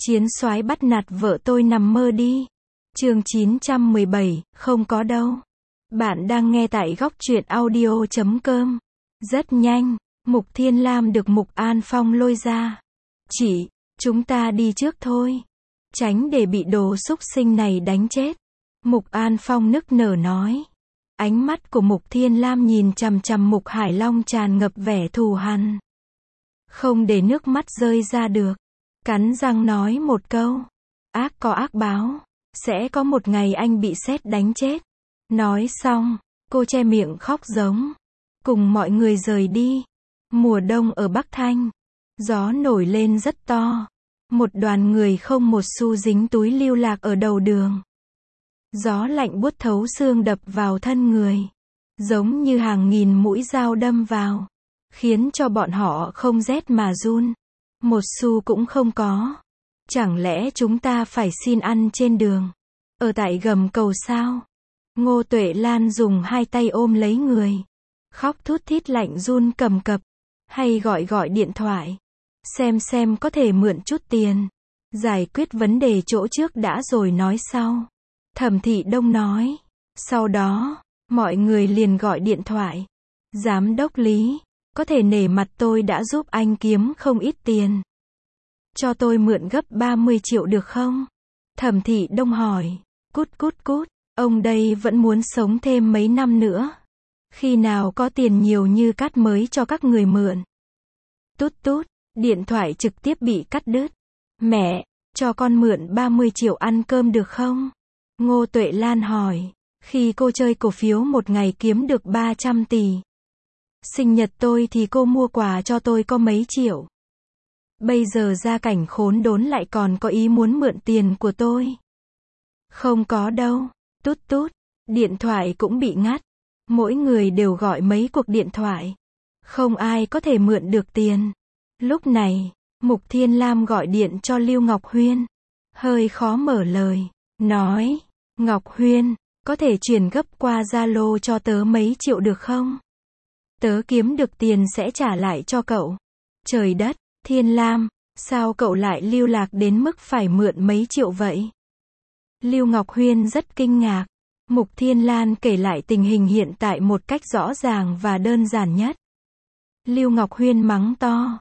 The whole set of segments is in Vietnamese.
Chiến soái bắt nạt vợ tôi nằm mơ đi. Chương 917, không có đâu. Bạn đang nghe tại góc truyện audio.com. Rất nhanh, Mục Thiên Lam được Mục An Phong lôi ra. Chị, chúng ta đi trước thôi. Tránh để bị đồ xúc sinh này đánh chết. Mục An Phong nức nở nói. Ánh mắt của Mục Thiên Lam nhìn chằm chằm Mục Hải Long tràn ngập vẻ thù hằn. Không để nước mắt rơi ra được. Cắn răng nói một câu. Ác có ác báo. Sẽ có một ngày anh bị sét đánh chết. Nói xong, cô che miệng khóc giống. Cùng mọi người rời đi. Mùa đông ở Bắc Thanh. Gió nổi lên rất to. Một đoàn người không một xu dính túi lưu lạc ở đầu đường. Gió lạnh buốt thấu xương đập vào thân người. Giống như hàng nghìn mũi dao đâm vào. Khiến cho bọn họ không rét mà run. Một xu cũng không có. Chẳng lẽ chúng ta phải xin ăn trên đường? Ở tại gầm cầu sao? Ngô Tuệ Lan dùng hai tay ôm lấy người. Khóc thút thít lạnh run cầm cập. Hay gọi điện thoại. Xem có thể mượn chút tiền. Giải quyết vấn đề chỗ trước đã rồi nói sau. Thẩm Thị Đông nói. Sau đó, mọi người liền gọi điện thoại. Giám đốc Lý, có thể nể mặt tôi đã giúp anh kiếm không ít tiền. Cho tôi mượn gấp 30 triệu được không? Thẩm Thị Đông hỏi. Cút, ông đây vẫn muốn sống thêm mấy năm nữa. Khi nào có tiền nhiều như cát mới cho các người mượn. Tút, điện thoại trực tiếp bị cắt đứt. Mẹ, cho con mượn 30 triệu ăn cơm được không? Ngô Tuệ Lan hỏi. Khi cô chơi cổ phiếu một ngày kiếm được 300 tỷ. Sinh nhật tôi thì cô mua quà cho tôi có mấy triệu. Bây giờ gia cảnh khốn đốn lại còn có ý muốn mượn tiền của tôi. Không có đâu. Tút, điện thoại cũng bị ngắt. Mỗi người đều gọi mấy cuộc điện thoại. Không ai có thể mượn được tiền. Lúc này, Mục Thiên Lam gọi điện cho Lưu Ngọc Huyên. Hơi khó mở lời. Nói, Ngọc Huyên, có thể chuyển gấp qua Zalo cho tớ mấy triệu được không? Tớ kiếm được tiền sẽ trả lại cho cậu. Trời đất, Thiên Lam, sao cậu lại lưu lạc đến mức phải mượn mấy triệu vậy? Lưu Ngọc Huyên rất kinh ngạc. Mục Thiên Lan kể lại tình hình hiện tại một cách rõ ràng và đơn giản nhất. Lưu Ngọc Huyên mắng to.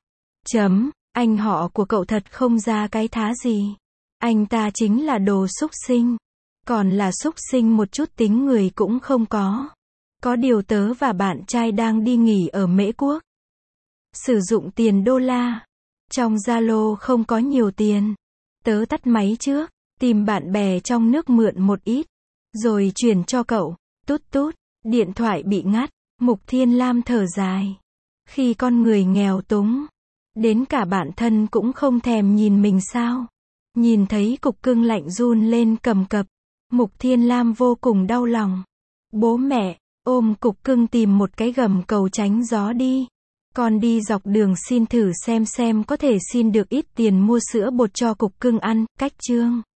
Anh họ của cậu thật không ra cái thá gì. Anh ta chính là đồ xúc sinh. Còn là xúc sinh một chút tính người cũng không có. Có điều tớ và bạn trai đang đi nghỉ ở Mễ Quốc. Sử dụng tiền đô la. Trong Zalo không có nhiều tiền. Tớ tắt máy trước, tìm bạn bè trong nước mượn một ít. Rồi chuyển cho cậu. Tút, điện thoại bị ngắt. Mục Thiên Lam thở dài. Khi con người nghèo túng, đến cả bản thân cũng không thèm nhìn mình sao. Nhìn thấy cục cưng lạnh run lên cầm cập. Mục Thiên Lam vô cùng đau lòng. Bố mẹ, ôm cục cưng tìm một cái gầm cầu tránh gió đi. Con đi dọc đường xin thử xem có thể xin được ít tiền mua sữa bột cho cục cưng ăn. Cách chương